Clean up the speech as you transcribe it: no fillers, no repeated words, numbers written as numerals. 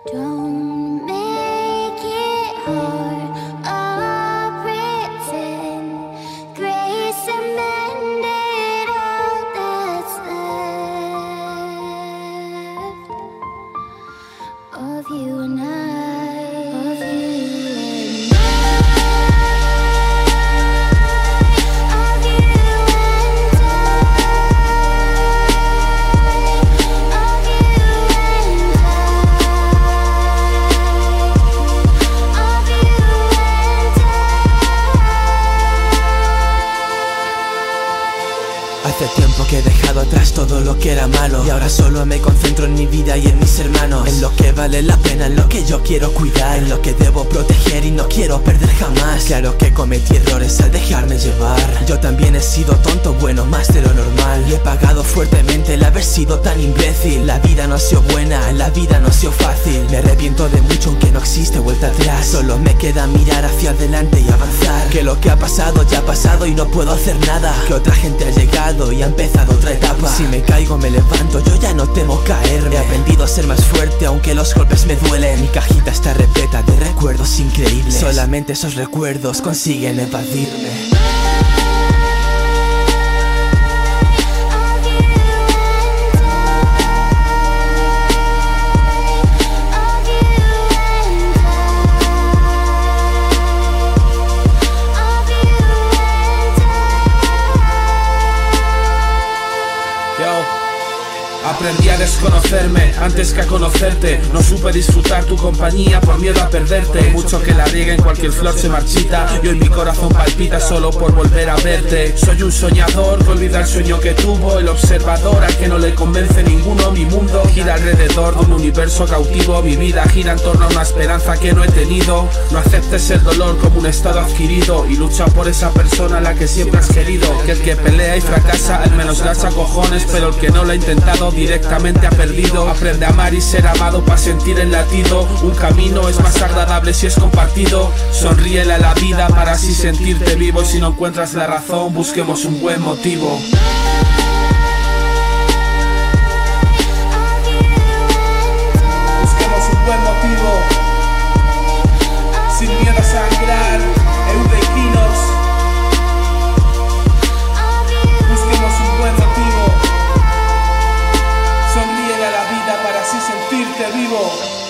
Don't make it hard or pretend. Grace amended all that's left of you and I, of you and I, of you and Hace tiempo que he dejado atrás todo lo que era malo, y ahora solo me concentro en mi vida y en mis hermanos, en lo que vale la pena, en lo que yo quiero cuidar, en lo que debo proteger y no quiero perder jamás. Claro que cometí errores al dejarme llevar. Yo también he sido tonto, bueno, más de lo normal, y he pagado fuertemente el haber sido tan imbécil. La vida no ha sido buena, la vida no ha sido fácil. Me arrepiento de mucho aunque no existe vuelta atrás. Solo me queda mirar hacia adelante y avanzar. Que lo que ha pasado ya ha pasado y no puedo hacer nada. Que otra gente ha llegado y ha empezado otra etapa. Si me caigo me levanto, yo ya no temo caerme. He aprendido a ser más fuerte aunque los golpes me duelen. Mi cajita está repleta de recuerdos increíbles. Solamente esos recuerdos consiguen evadirme. Aprendí a desconocerme antes que a conocerte. No supe disfrutar tu compañía por miedo a perderte. Mucho que la riega en cualquier flor se marchita, y hoy mi corazón palpita solo por volver a verte. Soy un soñador que olvida el sueño que tuvo, el observador al que no le convence ninguno. Mi mundo gira alrededor de un universo cautivo. Mi vida gira en torno a una esperanza que no he tenido. No aceptes el dolor como un estado adquirido, y lucha por esa persona a la que siempre has querido. Que el que pelea y fracasa al menos gacha cojones, pero el que no lo ha intentado directamente ha perdido. Aprende a amar y ser amado para sentir el latido. Un camino es más agradable si es compartido. Sonríele a la vida para así sentirte vivo, y si no encuentras la razón, busquemos un buen motivo. Busquemos un buen motivo, sin miedo a sangrar, Eudequinos. Busquemos un buen motivo. Sonríele a la vida para así sentirte vivo.